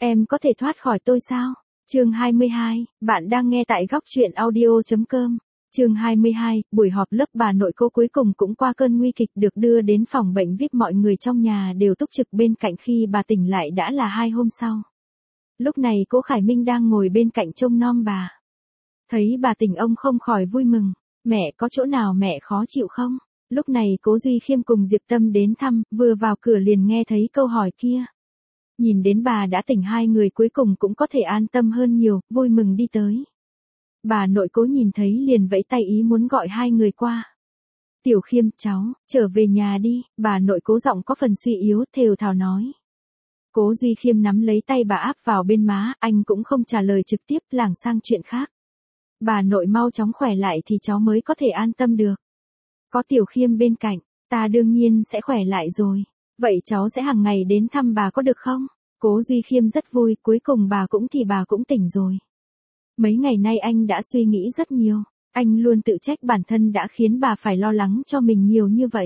Em có thể thoát khỏi tôi sao? Chương 22, bạn đang nghe tại góc truyện audio.com. Chương 22, buổi họp lớp bà nội Cố cuối cùng cũng qua cơn nguy kịch, được đưa đến phòng bệnh VIP, mọi người trong nhà đều túc trực bên cạnh, khi bà tỉnh lại đã là 2 hôm sau. Lúc này Cố Khải Minh đang ngồi bên cạnh trông nom bà. Thấy bà tỉnh, ông không khỏi vui mừng. Mẹ có chỗ nào mẹ khó chịu không? Lúc này Cố Duy Khiêm cùng Diệp Tâm đến thăm, vừa vào cửa liền nghe thấy câu hỏi kia. Nhìn đến bà đã tỉnh, hai người cuối cùng cũng có thể an tâm hơn nhiều, vui mừng đi tới. Bà nội Cố nhìn thấy liền vẫy tay ý muốn gọi hai người qua. Tiểu Khiêm, cháu, trở về nhà đi, bà nội Cố giọng có phần suy yếu, thều thào nói. Cố Duy Khiêm nắm lấy tay bà áp vào bên má, anh cũng không trả lời trực tiếp, lảng sang chuyện khác. Bà nội mau chóng khỏe lại thì cháu mới có thể an tâm được. Có Tiểu Khiêm bên cạnh, ta đương nhiên sẽ khỏe lại rồi. Vậy cháu sẽ hàng ngày đến thăm bà có được không? Cố Duy Khiêm rất vui, cuối cùng bà cũng tỉnh rồi. Mấy ngày nay anh đã suy nghĩ rất nhiều, anh luôn tự trách bản thân đã khiến bà phải lo lắng cho mình nhiều như vậy.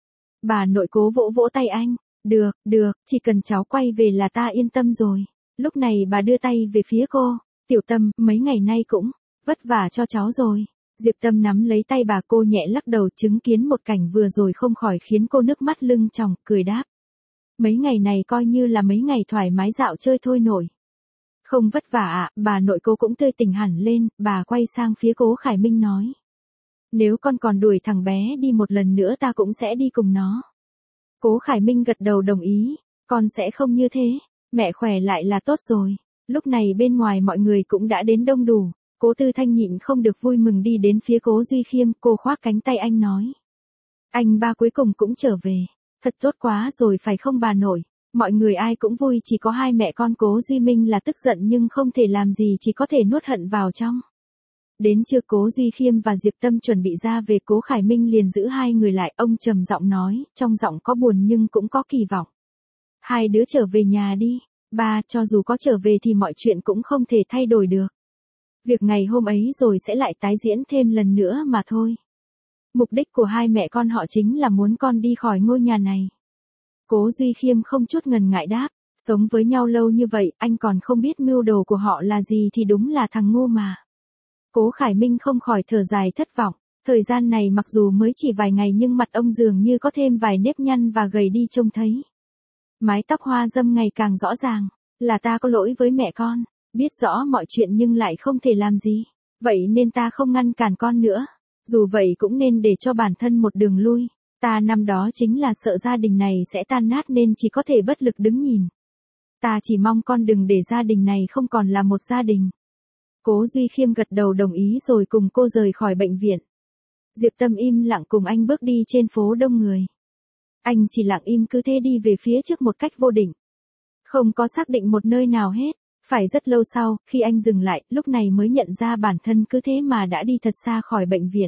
Bà nội Cố vỗ vỗ tay anh, được, chỉ cần cháu quay về là ta yên tâm rồi. Lúc này bà đưa tay về phía cô, Tiểu Tâm, mấy ngày nay cũng vất vả cho cháu rồi. Diệp Tâm nắm lấy tay bà, cô nhẹ lắc đầu, chứng kiến một cảnh vừa rồi không khỏi khiến cô nước mắt lưng tròng, cười đáp. Mấy ngày này coi như là mấy ngày thoải mái dạo chơi thôi nổi. Không vất vả ạ, bà nội Cố cũng tươi tỉnh hẳn lên, bà quay sang phía Cố Khải Minh nói. Nếu con còn đuổi thằng bé đi một lần nữa ta cũng sẽ đi cùng nó. Cố Khải Minh gật đầu đồng ý, con sẽ không như thế, mẹ khỏe lại là tốt rồi. Lúc này bên ngoài mọi người cũng đã đến đông đủ. Cố Tư Thanh nhịn không được vui mừng đi đến phía Cố Duy Khiêm, cô khoác cánh tay anh nói. Anh ba cuối cùng cũng trở về, thật tốt quá rồi phải không bà nội? Mọi người ai cũng vui, chỉ có hai mẹ con Cố Duy Minh là tức giận nhưng không thể làm gì, chỉ có thể nuốt hận vào trong. Đến trưa Cố Duy Khiêm và Diệp Tâm chuẩn bị ra về, Cố Khải Minh liền giữ hai người lại, ông trầm giọng nói, trong giọng có buồn nhưng cũng có kỳ vọng. Hai đứa trở về nhà đi, ba, cho dù có trở về thì mọi chuyện cũng không thể thay đổi được. Việc ngày hôm ấy rồi sẽ lại tái diễn thêm lần nữa mà thôi. Mục đích của hai mẹ con họ chính là muốn con đi khỏi ngôi nhà này. Cố Duy Khiêm không chút ngần ngại đáp, sống với nhau lâu như vậy, anh còn không biết mưu đồ của họ là gì thì đúng là thằng ngu mà. Cố Khải Minh không khỏi thở dài thất vọng, thời gian này mặc dù mới chỉ vài ngày nhưng mặt ông dường như có thêm vài nếp nhăn và gầy đi trông thấy. Mái tóc hoa râm ngày càng rõ ràng, là ta có lỗi với mẹ con. Biết rõ mọi chuyện nhưng lại không thể làm gì. Vậy nên ta không ngăn cản con nữa. Dù vậy cũng nên để cho bản thân một đường lui. Ta năm đó chính là sợ gia đình này sẽ tan nát nên chỉ có thể bất lực đứng nhìn. Ta chỉ mong con đừng để gia đình này không còn là một gia đình. Cố Duy Khiêm gật đầu đồng ý rồi cùng cô rời khỏi bệnh viện. Diệp Tâm im lặng cùng anh bước đi trên phố đông người. Anh chỉ lặng im cứ thế đi về phía trước một cách vô định. Không có xác định một nơi nào hết. Phải rất lâu sau, khi anh dừng lại, lúc này mới nhận ra bản thân cứ thế mà đã đi thật xa khỏi bệnh viện.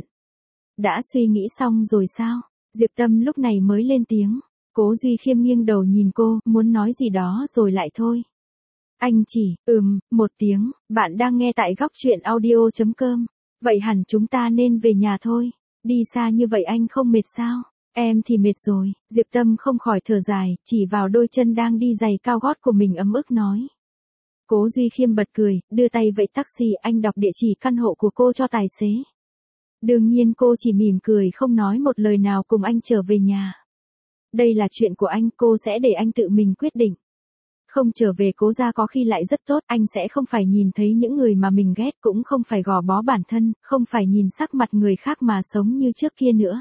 Đã suy nghĩ xong rồi sao? Diệp Tâm lúc này mới lên tiếng. Cố Duy Khiêm nghiêng đầu nhìn cô, muốn nói gì đó rồi lại thôi. Anh chỉ, một tiếng, bạn đang nghe tại góc truyện audio.com. Vậy hẳn chúng ta nên về nhà thôi. Đi xa như vậy anh không mệt sao? Em thì mệt rồi. Diệp Tâm không khỏi thở dài, chỉ vào đôi chân đang đi giày cao gót của mình ấm ức nói. Cố Duy Khiêm bật cười, đưa tay vẫy taxi, anh đọc địa chỉ căn hộ của cô cho tài xế. Đương nhiên cô chỉ mỉm cười không nói một lời nào cùng anh trở về nhà. Đây là chuyện của anh, cô sẽ để anh tự mình quyết định. Không trở về Cố gia có khi lại rất tốt, anh sẽ không phải nhìn thấy những người mà mình ghét, cũng không phải gò bó bản thân, không phải nhìn sắc mặt người khác mà sống như trước kia nữa.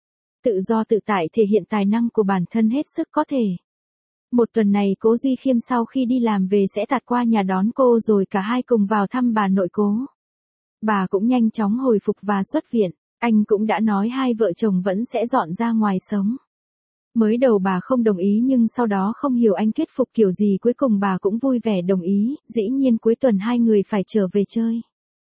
Tự do tự tại thể hiện tài năng của bản thân hết sức có thể. Một tuần này Cố Duy Khiêm sau khi đi làm về sẽ tạt qua nhà đón cô rồi cả hai cùng vào thăm bà nội Cố. Bà cũng nhanh chóng hồi phục và xuất viện, anh cũng đã nói hai vợ chồng vẫn sẽ dọn ra ngoài sống. Mới đầu bà không đồng ý nhưng sau đó không hiểu anh thuyết phục kiểu gì cuối cùng bà cũng vui vẻ đồng ý, dĩ nhiên cuối tuần hai người phải trở về chơi.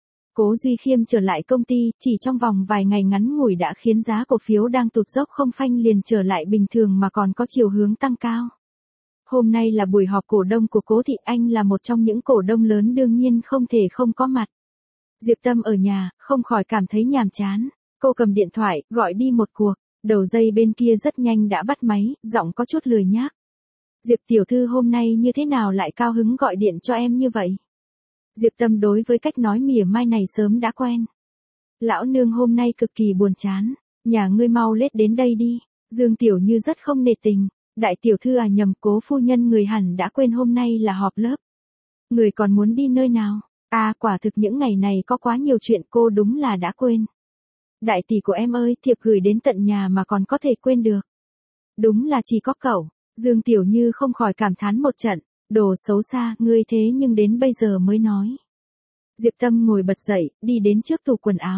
Cố Duy Khiêm trở lại công ty, chỉ trong vòng vài ngày ngắn ngủi đã khiến giá cổ phiếu đang tụt dốc không phanh liền trở lại bình thường mà còn có chiều hướng tăng cao. Hôm nay là buổi họp cổ đông của Cố Thị, anh là một trong những cổ đông lớn đương nhiên không thể không có mặt. Diệp Tâm ở nhà, không khỏi cảm thấy nhàm chán. Cô cầm điện thoại, gọi đi một cuộc, đầu dây bên kia rất nhanh đã bắt máy, giọng có chút lười nhác. Diệp tiểu thư hôm nay như thế nào lại cao hứng gọi điện cho em như vậy? Diệp Tâm đối với cách nói mỉa mai này sớm đã quen. Lão nương hôm nay cực kỳ buồn chán, nhà ngươi mau lết đến đây đi. Dương Tiểu Như rất không nể tình, đại tiểu thư à, nhầm, cố phu nhân người hẳn đã quên hôm nay là họp lớp. Người còn muốn đi nơi nào? À, quả thực những ngày này có quá nhiều chuyện, cô đúng là đã quên. Đại tỷ của em ơi, thiệp gửi đến tận nhà mà còn có thể quên được. Đúng là chỉ có cậu. Dương Tiểu Như không khỏi cảm thán một trận, đồ xấu xa, ngươi thế nhưng đến bây giờ mới nói. Diệp Tâm ngồi bật dậy, đi đến trước tủ quần áo.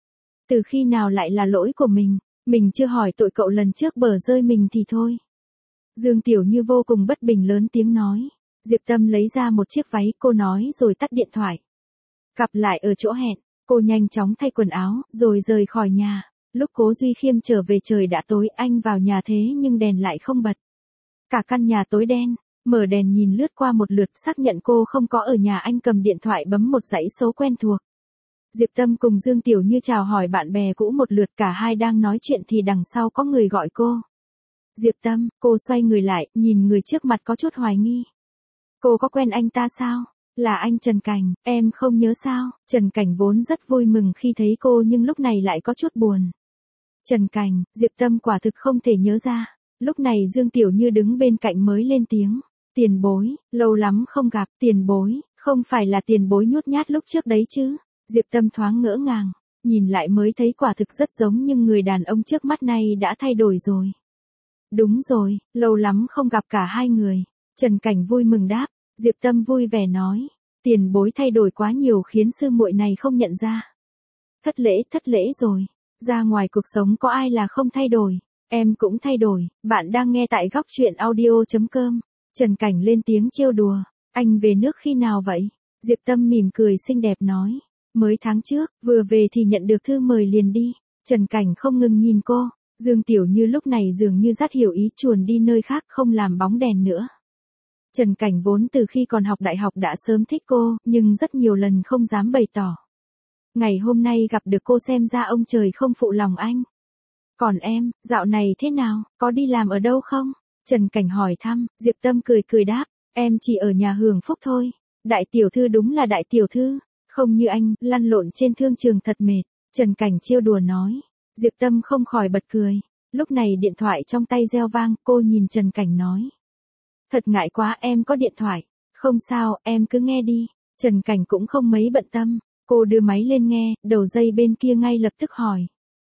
Từ khi nào lại là lỗi của mình chưa hỏi tội cậu lần trước bờ rơi mình thì thôi. Dương Tiểu Như vô cùng bất bình lớn tiếng nói. Diệp Tâm lấy ra một chiếc váy, cô nói rồi tắt điện thoại. Gặp lại ở chỗ hẹn, cô nhanh chóng thay quần áo, rồi rời khỏi nhà. Lúc Cố Duy Khiêm trở về trời đã tối, anh vào nhà thế nhưng đèn lại không bật. Cả căn nhà tối đen, mở đèn nhìn lướt qua một lượt, xác nhận cô không có ở nhà, anh cầm điện thoại bấm một dãy số quen thuộc. Diệp Tâm cùng Dương Tiểu Như chào hỏi bạn bè cũ một lượt, cả hai đang nói chuyện thì đằng sau có người gọi cô. Diệp Tâm, cô xoay người lại, nhìn người trước mặt có chút hoài nghi. Cô có quen anh ta sao? Là anh Trần Cảnh, em không nhớ sao? Trần Cảnh vốn rất vui mừng khi thấy cô nhưng lúc này lại có chút buồn. Trần Cảnh, Diệp Tâm quả thực không thể nhớ ra. Lúc này Dương Tiểu Như đứng bên cạnh mới lên tiếng. Tiền bối, lâu lắm không gặp. Tiền bối, không phải là tiền bối nhút nhát lúc trước đấy chứ? Diệp Tâm thoáng ngỡ ngàng, nhìn lại mới thấy quả thực rất giống, nhưng người đàn ông trước mắt này đã thay đổi rồi. Đúng rồi, lâu lắm không gặp cả hai người. Trần Cảnh vui mừng đáp. Diệp Tâm vui vẻ nói. Tiền bối thay đổi quá nhiều khiến sư muội này không nhận ra. Thất lễ rồi. Ra ngoài cuộc sống có ai là không thay đổi. Em cũng thay đổi. Bạn đang nghe tại góc truyện audio.com. Trần Cảnh lên tiếng trêu đùa. Anh về nước khi nào vậy? Diệp Tâm mỉm cười xinh đẹp nói. Mới tháng trước, vừa về thì nhận được thư mời liền đi. Trần Cảnh không ngừng nhìn cô. Dương Tiểu Như lúc này dường như rất hiểu ý, chuồn đi nơi khác không làm bóng đèn nữa. Trần Cảnh vốn từ khi còn học đại học đã sớm thích cô, nhưng rất nhiều lần không dám bày tỏ. Ngày hôm nay gặp được cô xem ra ông trời không phụ lòng anh. Còn em, dạo này thế nào, có đi làm ở đâu không? Trần Cảnh hỏi thăm. Diệp Tâm cười đáp. Em chỉ ở nhà hưởng phúc thôi. Đại tiểu thư đúng là đại tiểu thư. Không như anh, lăn lộn trên thương trường thật mệt. Trần Cảnh trêu đùa nói. Diệp Tâm không khỏi bật cười. Lúc này điện thoại trong tay reo vang, cô nhìn Trần Cảnh nói. Thật ngại quá, em có điện thoại. Không sao, em cứ nghe đi. Trần Cảnh cũng không mấy bận tâm. Cô đưa máy lên nghe, đầu dây bên kia ngay lập tức hỏi.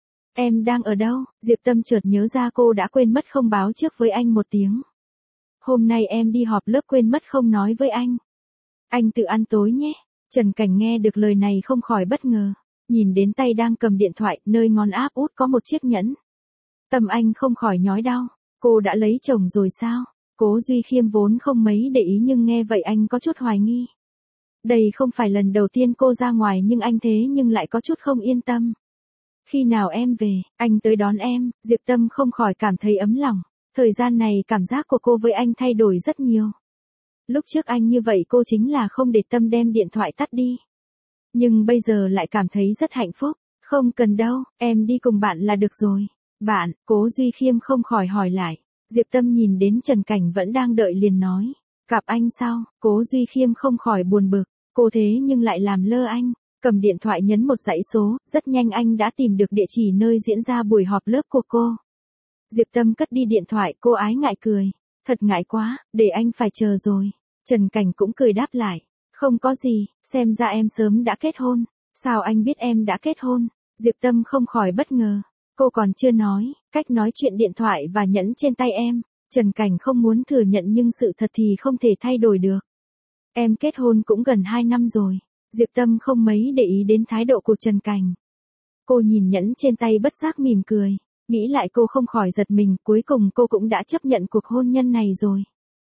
Em đang ở đâu? Diệp Tâm chợt nhớ ra cô đã quên mất không báo trước với anh một tiếng. Hôm nay em đi họp lớp quên mất không nói với anh. Anh tự ăn tối nhé. Trần Cảnh nghe được lời này không khỏi bất ngờ. Nhìn đến tay đang cầm điện thoại, nơi ngón áp út có một chiếc nhẫn. Tâm anh không khỏi nhói đau. Cô đã lấy chồng rồi sao? Cố Duy Khiêm vốn không mấy để ý nhưng nghe vậy anh có chút hoài nghi. Đây không phải lần đầu tiên cô ra ngoài nhưng anh thế nhưng lại có chút không yên tâm. Khi nào em về, anh tới đón em. Diệp Tâm không khỏi cảm thấy ấm lòng. Thời gian này cảm giác của cô với anh thay đổi rất nhiều. Lúc trước anh như vậy cô chính là không để tâm đem điện thoại tắt đi. Nhưng bây giờ lại cảm thấy rất hạnh phúc. Không cần đâu, em đi cùng bạn là được rồi. Bạn, Cố Duy Khiêm không khỏi hỏi lại. Diệp Tâm nhìn đến Trần Cảnh vẫn đang đợi liền nói. Gặp anh sao? Cố Duy Khiêm không khỏi buồn bực. Cô thế nhưng lại làm lơ anh. Cầm điện thoại nhấn một dãy số, rất nhanh anh đã tìm được địa chỉ nơi diễn ra buổi họp lớp của cô. Diệp Tâm cất đi điện thoại, cô ái ngại cười. Thật ngại quá, để anh phải chờ rồi. Trần Cảnh cũng cười đáp lại. Không có gì, xem ra em sớm đã kết hôn. Sao anh biết em đã kết hôn? Diệp Tâm không khỏi bất ngờ. Cô còn chưa nói, cách nói chuyện điện thoại và nhẫn trên tay em. Trần Cảnh không muốn thừa nhận nhưng sự thật thì không thể thay đổi được. Em kết hôn cũng gần 2 năm rồi. Diệp Tâm không mấy để ý đến thái độ của Trần Cảnh. Cô nhìn nhẫn trên tay bất giác mỉm cười. Nghĩ lại cô không khỏi giật mình, cuối cùng cô cũng đã chấp nhận cuộc hôn nhân này rồi.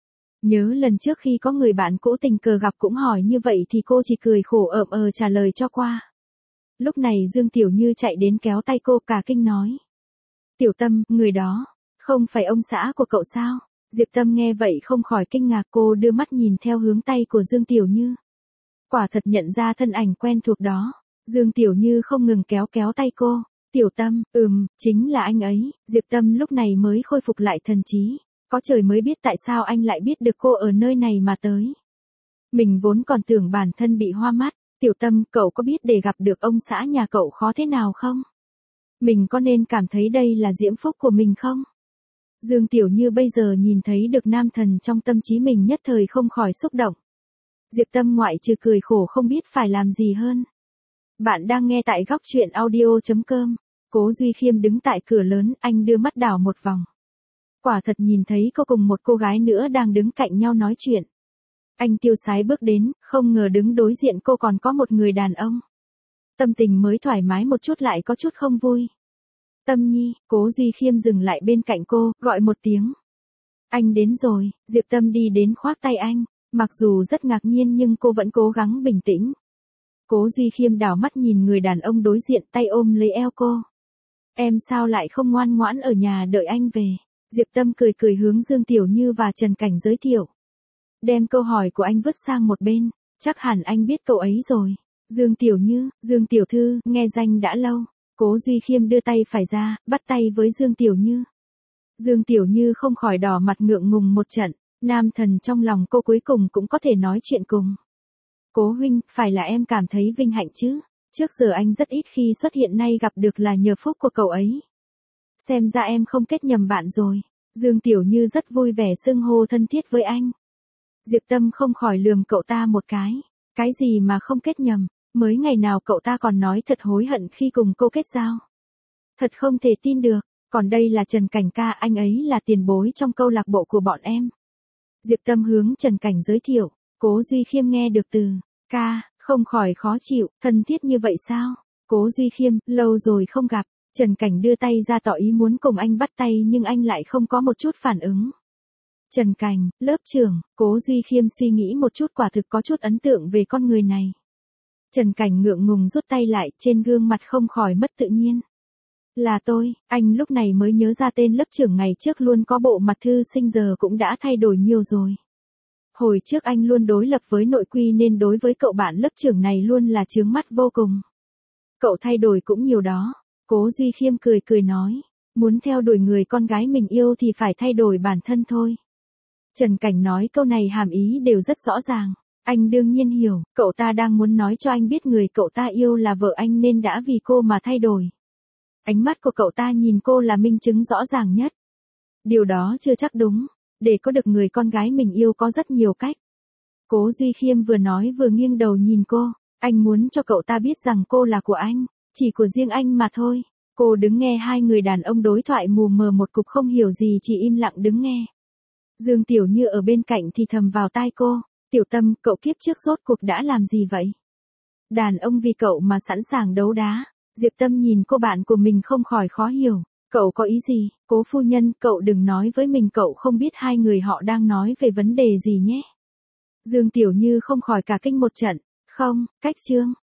Nhớ lần trước khi có người bạn cũ tình cờ gặp cũng hỏi như vậy thì cô chỉ cười khổ trả lời cho qua. Lúc này Dương Tiểu Như chạy đến kéo tay cô cả kinh nói. Tiểu Tâm, người đó, không phải ông xã của cậu sao? Diệp Tâm nghe vậy không khỏi kinh ngạc, cô đưa mắt nhìn theo hướng tay của Dương Tiểu Như. Quả thật nhận ra thân ảnh quen thuộc đó. Dương Tiểu Như không ngừng kéo tay cô. Tiểu Tâm, chính là anh ấy. Diệp Tâm lúc này mới khôi phục lại thần trí. Có trời mới biết tại sao anh lại biết được cô ở nơi này mà tới. Mình vốn còn tưởng bản thân bị hoa mắt. Tiểu Tâm, cậu có biết để gặp được ông xã nhà cậu khó thế nào không? Mình có nên cảm thấy đây là diễm phúc của mình không? Dương Tiểu Như bây giờ nhìn thấy được nam thần trong tâm trí mình nhất thời không khỏi xúc động. Diệp Tâm ngoại trừ cười khổ không biết phải làm gì hơn. Bạn đang nghe tại góc truyện audio.com. Cố Duy Khiêm đứng tại cửa lớn, anh đưa mắt đảo một vòng. Quả thật nhìn thấy cô cùng một cô gái nữa đang đứng cạnh nhau nói chuyện. Anh tiêu sái bước đến, không ngờ đứng đối diện cô còn có một người đàn ông. Tâm tình mới thoải mái một chút lại có chút không vui. Tâm Nhi, Cố Duy Khiêm dừng lại bên cạnh cô, gọi một tiếng. Anh đến rồi, Diệp Tâm đi đến khoác tay anh, mặc dù rất ngạc nhiên nhưng cô vẫn cố gắng bình tĩnh. Cố Duy Khiêm đảo mắt nhìn người đàn ông đối diện, tay ôm lấy eo cô. Em sao lại không ngoan ngoãn ở nhà đợi anh về? Diệp Tâm cười cười hướng Dương Tiểu Như và Trần Cảnh giới thiệu. Đem câu hỏi của anh vứt sang một bên, chắc hẳn anh biết cậu ấy rồi. Dương Tiểu Như, Dương Tiểu Thư, nghe danh đã lâu. Cố Duy Khiêm đưa tay phải ra, bắt tay với Dương Tiểu Như. Dương Tiểu Như không khỏi đỏ mặt ngượng ngùng một trận, nam thần trong lòng cô cuối cùng cũng có thể nói chuyện cùng. Cố huynh, phải là em cảm thấy vinh hạnh chứ? Trước giờ anh rất ít khi xuất hiện, nay gặp được là nhờ phúc của cậu ấy. Xem ra em không kết nhầm bạn rồi. Dương Tiểu Như rất vui vẻ xưng hô thân thiết với anh. Diệp Tâm không khỏi lườm cậu ta một cái. Cái gì mà không kết nhầm? Mới ngày nào cậu ta còn nói thật hối hận khi cùng cô kết giao. Thật không thể tin được. Còn đây là Trần Cảnh ca, anh ấy là tiền bối trong câu lạc bộ của bọn em. Diệp Tâm hướng Trần Cảnh giới thiệu. Cố Duy Khiêm nghe được từ ca, không khỏi khó chịu, thân thiết như vậy sao? Cố Duy Khiêm, lâu rồi không gặp. Trần Cảnh đưa tay ra tỏ ý muốn cùng anh bắt tay nhưng anh lại không có một chút phản ứng. Trần Cảnh, lớp trưởng, Cố Duy Khiêm suy nghĩ một chút, quả thực có chút ấn tượng về con người này. Trần Cảnh ngượng ngùng rút tay lại, trên gương mặt không khỏi mất tự nhiên. Là tôi, anh lúc này mới nhớ ra tên lớp trưởng ngày trước luôn có bộ mặt thư sinh giờ cũng đã thay đổi nhiều rồi. Hồi trước anh luôn đối lập với nội quy nên đối với cậu bạn lớp trưởng này luôn là chướng mắt vô cùng. Cậu thay đổi cũng nhiều đó. Cố Duy Khiêm cười cười nói, muốn theo đuổi người con gái mình yêu thì phải thay đổi bản thân thôi. Trần Cảnh nói câu này hàm ý đều rất rõ ràng. Anh đương nhiên hiểu, cậu ta đang muốn nói cho anh biết người cậu ta yêu là vợ anh nên đã vì cô mà thay đổi. Ánh mắt của cậu ta nhìn cô là minh chứng rõ ràng nhất. Điều đó chưa chắc đúng. Để có được người con gái mình yêu có rất nhiều cách. Cố Duy Khiêm vừa nói vừa nghiêng đầu nhìn cô. Anh muốn cho cậu ta biết rằng cô là của anh, chỉ của riêng anh mà thôi. Cô đứng nghe hai người đàn ông đối thoại mù mờ một cục không hiểu gì, chỉ im lặng đứng nghe. Dương Tiểu Như ở bên cạnh thì thầm vào tai cô. Tiểu Tâm, cậu kiếp trước rốt cuộc đã làm gì vậy? Đàn ông vì cậu mà sẵn sàng đấu đá. Diệp Tâm nhìn cô bạn của mình không khỏi khó hiểu. Cậu có ý gì? Cố phu nhân, cậu đừng nói với mình cậu không biết hai người họ đang nói về vấn đề gì nhé. Dương Tiểu Như không khỏi cả kinh một trận. Không, cách chương.